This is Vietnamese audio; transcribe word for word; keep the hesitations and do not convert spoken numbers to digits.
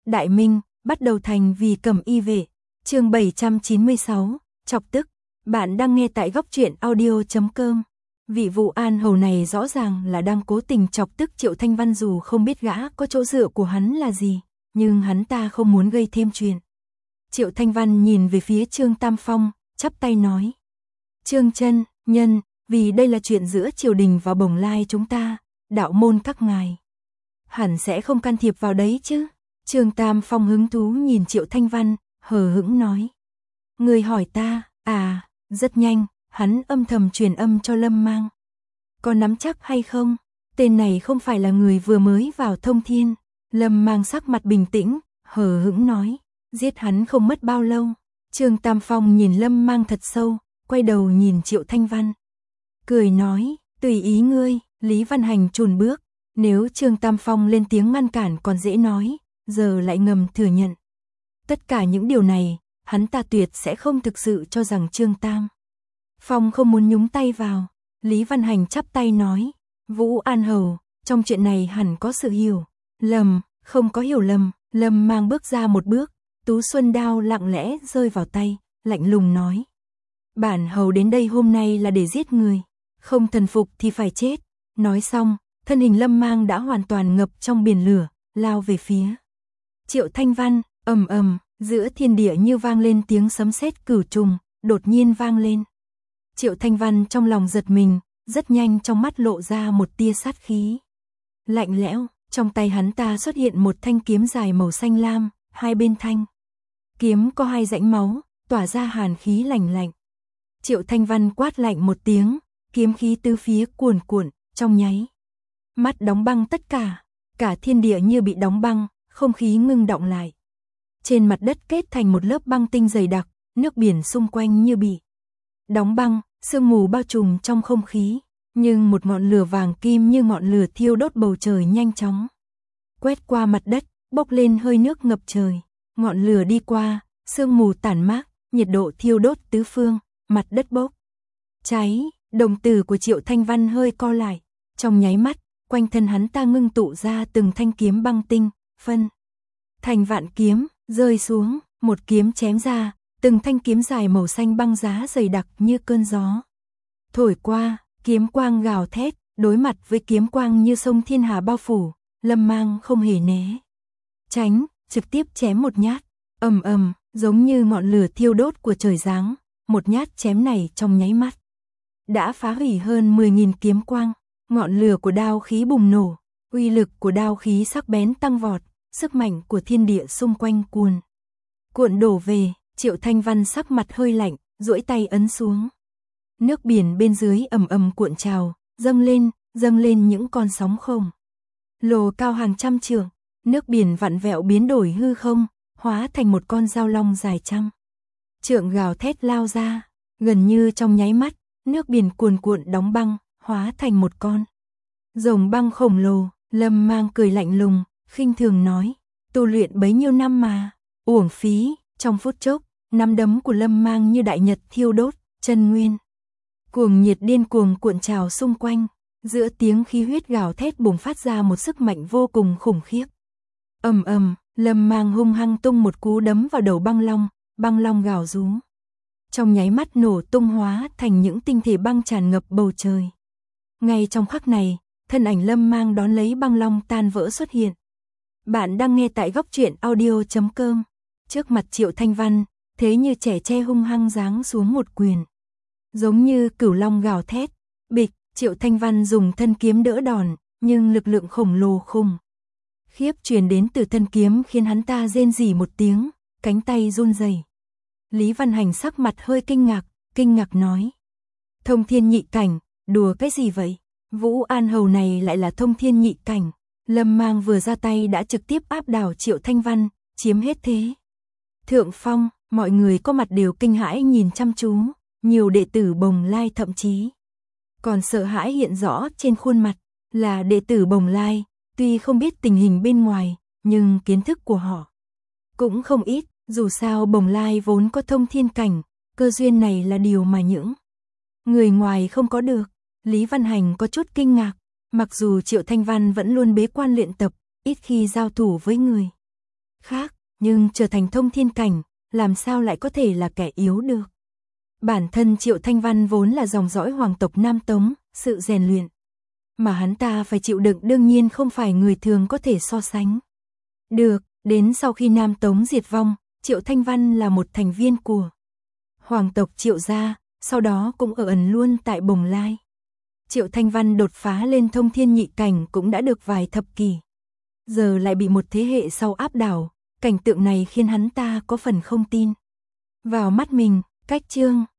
Đại Minh, bắt đầu thành vì cẩm y vệ. Chương bảy trăm chín mươi sáu, chọc tức. Bạn đang nghe tại góc truyện audio chấm com. Vị Vũ An Hầu này rõ ràng là đang cố tình chọc tức Triệu Thanh Văn, dù không biết gã có chỗ dựa của hắn là gì, nhưng hắn ta không muốn gây thêm chuyện. Triệu Thanh Văn nhìn về phía Trương Tam Phong, chắp tay nói: Trương chân nhân, vì đây là chuyện giữa triều đình và Bồng Lai chúng ta, đạo môn các ngài hẳn sẽ không can thiệp vào đấy chứ? Trương Tam Phong hứng thú nhìn Triệu Thanh Văn, hờ hững nói: Người hỏi ta, à, rất nhanh, hắn âm thầm truyền âm cho Lâm Mang. Có nắm chắc hay không? Tên này không phải là người vừa mới vào Thông Thiên. Lâm Mang sắc mặt bình tĩnh, hờ hững nói: Giết hắn không mất bao lâu. Trương Tam Phong nhìn Lâm Mang thật sâu, quay đầu nhìn Triệu Thanh Văn, cười nói: Tùy ý ngươi. Lý Văn Hành chùn bước, nếu Trương Tam Phong lên tiếng ngăn cản còn dễ nói, giờ lại ngầm thừa nhận. Tất cả những điều này, hắn ta tuyệt sẽ không thực sự cho rằng Trương Tam Phong không muốn nhúng tay vào. Lý Văn Hành chắp tay nói: Vũ An Hầu, trong chuyện này hẳn có sự hiểu lầm. Không có hiểu lầm. Lâm Mang bước ra một bước, Tú Xuân Đao lặng lẽ rơi vào tay, lạnh lùng nói: Bản hầu đến đây hôm nay là để giết người, không thần phục thì phải chết. Nói xong, thân hình Lâm Mang đã hoàn toàn ngập trong biển lửa, lao về phía Triệu Thanh Văn. Ầm ầm, giữa thiên địa như vang lên tiếng sấm sét cửu trùng, đột nhiên vang lên. Triệu Thanh Văn trong lòng giật mình, rất nhanh trong mắt lộ ra một tia sát khí lạnh lẽo. Trong tay hắn ta xuất hiện một thanh kiếm dài màu xanh lam, hai bên thanh kiếm có hai rãnh máu, tỏa ra hàn khí lạnh lạnh. Triệu Thanh Văn quát lạnh một tiếng, kiếm khí tứ phía cuồn cuộn, trong nháy mắt đóng băng tất cả, cả thiên địa như bị đóng băng, không khí ngưng đọng lại. Trên mặt đất kết thành một lớp băng tinh dày đặc, nước biển xung quanh như bị đóng băng, sương mù bao trùm trong không khí, nhưng một ngọn lửa vàng kim như ngọn lửa thiêu đốt bầu trời nhanh chóng quét qua mặt đất, bốc lên hơi nước ngập trời. Ngọn lửa đi qua, sương mù tản mát, nhiệt độ thiêu đốt tứ phương, mặt đất bốc cháy. Đồng tử của Triệu Thanh Văn hơi co lại, trong nháy mắt, quanh thân hắn ta ngưng tụ ra từng thanh kiếm băng tinh, phân thành vạn kiếm, rơi xuống, một kiếm chém ra, từng thanh kiếm dài màu xanh băng giá dày đặc như cơn gió thổi qua, kiếm quang gào thét, đối mặt với kiếm quang như sông thiên hà bao phủ, Lâm Mang không hề né tránh, trực tiếp chém một nhát. Ầm ầm, giống như ngọn lửa thiêu đốt của trời giáng, một nhát chém này trong nháy mắt đã phá hủy hơn mười nghìn kiếm quang. Ngọn lửa của đao khí bùng nổ, uy lực của đao khí sắc bén tăng vọt, sức mạnh của thiên địa xung quanh cuồn cuộn đổ về. Triệu Thanh Văn sắc mặt hơi lạnh, duỗi tay ấn xuống. Nước biển bên dưới ầm ầm cuộn trào, dâng lên, dâng lên những con sóng khổng lồ cao hàng trăm trượng. Nước biển vặn vẹo biến đổi hư không, hóa thành một con dao long dài trăm trượng gào thét lao ra. Gần như trong nháy mắt, nước biển cuồn cuộn đóng băng, hóa thành một con rồng băng khổng lồ. Lâm Mang cười lạnh lùng, khinh thường nói: Tu luyện bấy nhiêu năm mà uổng phí. Trong phút chốc, nắm đấm của Lâm Mang như đại nhật thiêu đốt, chân nguyên cuồng nhiệt điên cuồng cuộn trào xung quanh. Giữa tiếng khí huyết gào thét bùng phát ra một sức mạnh vô cùng khủng khiếp. Ầm ầm, Lâm Mang hung hăng tung một cú đấm vào đầu băng long, băng long gào rú, trong nháy mắt nổ tung hóa thành những tinh thể băng tràn ngập bầu trời. Ngay trong khắc này, thân ảnh Lâm Mang đón lấy băng long tan vỡ xuất hiện. Bạn đang nghe tại góc truyện audio chấm com. Trước mặt Triệu Thanh Văn, thế như trẻ tre hung hăng giáng xuống một quyền, giống như cửu long gào thét. Bịch, Triệu Thanh Văn dùng thân kiếm đỡ đòn, nhưng lực lượng khổng lồ khủng khiếp truyền đến từ thân kiếm khiến hắn ta rên rỉ một tiếng, cánh tay run rẩy. Lý Văn Hành sắc mặt hơi kinh ngạc, kinh ngạc nói: Thông thiên nhị cảnh, đùa cái gì vậy? Vũ An Hầu này lại là thông thiên nhị cảnh. Lâm Mang vừa ra tay đã trực tiếp áp đảo Triệu Thanh Văn, chiếm hết thế thượng phong. Mọi người có mặt đều kinh hãi nhìn chăm chú, nhiều đệ tử Bồng Lai thậm chí còn sợ hãi hiện rõ trên khuôn mặt. Là đệ tử Bồng Lai, tuy không biết tình hình bên ngoài, nhưng kiến thức của họ cũng không ít. Dù sao Bồng Lai vốn có thông thiên cảnh, cơ duyên này là điều mà những người ngoài không có được. Lý Văn Hành có chút kinh ngạc, mặc dù Triệu Thanh Văn vẫn luôn bế quan luyện tập, ít khi giao thủ với người khác, nhưng trở thành thông thiên cảnh, làm sao lại có thể là kẻ yếu được. Bản thân Triệu Thanh Văn vốn là dòng dõi hoàng tộc Nam Tống, sự rèn luyện mà hắn ta phải chịu đựng đương nhiên không phải người thường có thể so sánh. Được, đến sau khi Nam Tống diệt vong, Triệu Thanh Văn là một thành viên của hoàng tộc Triệu gia, sau đó cũng ở ẩn luôn tại Bồng Lai. Triệu Thanh Văn đột phá lên thông thiên nhị cảnh cũng đã được vài thập kỷ. Giờ lại bị một thế hệ sau áp đảo, cảnh tượng này khiến hắn ta có phần không tin vào mắt mình. Cách chương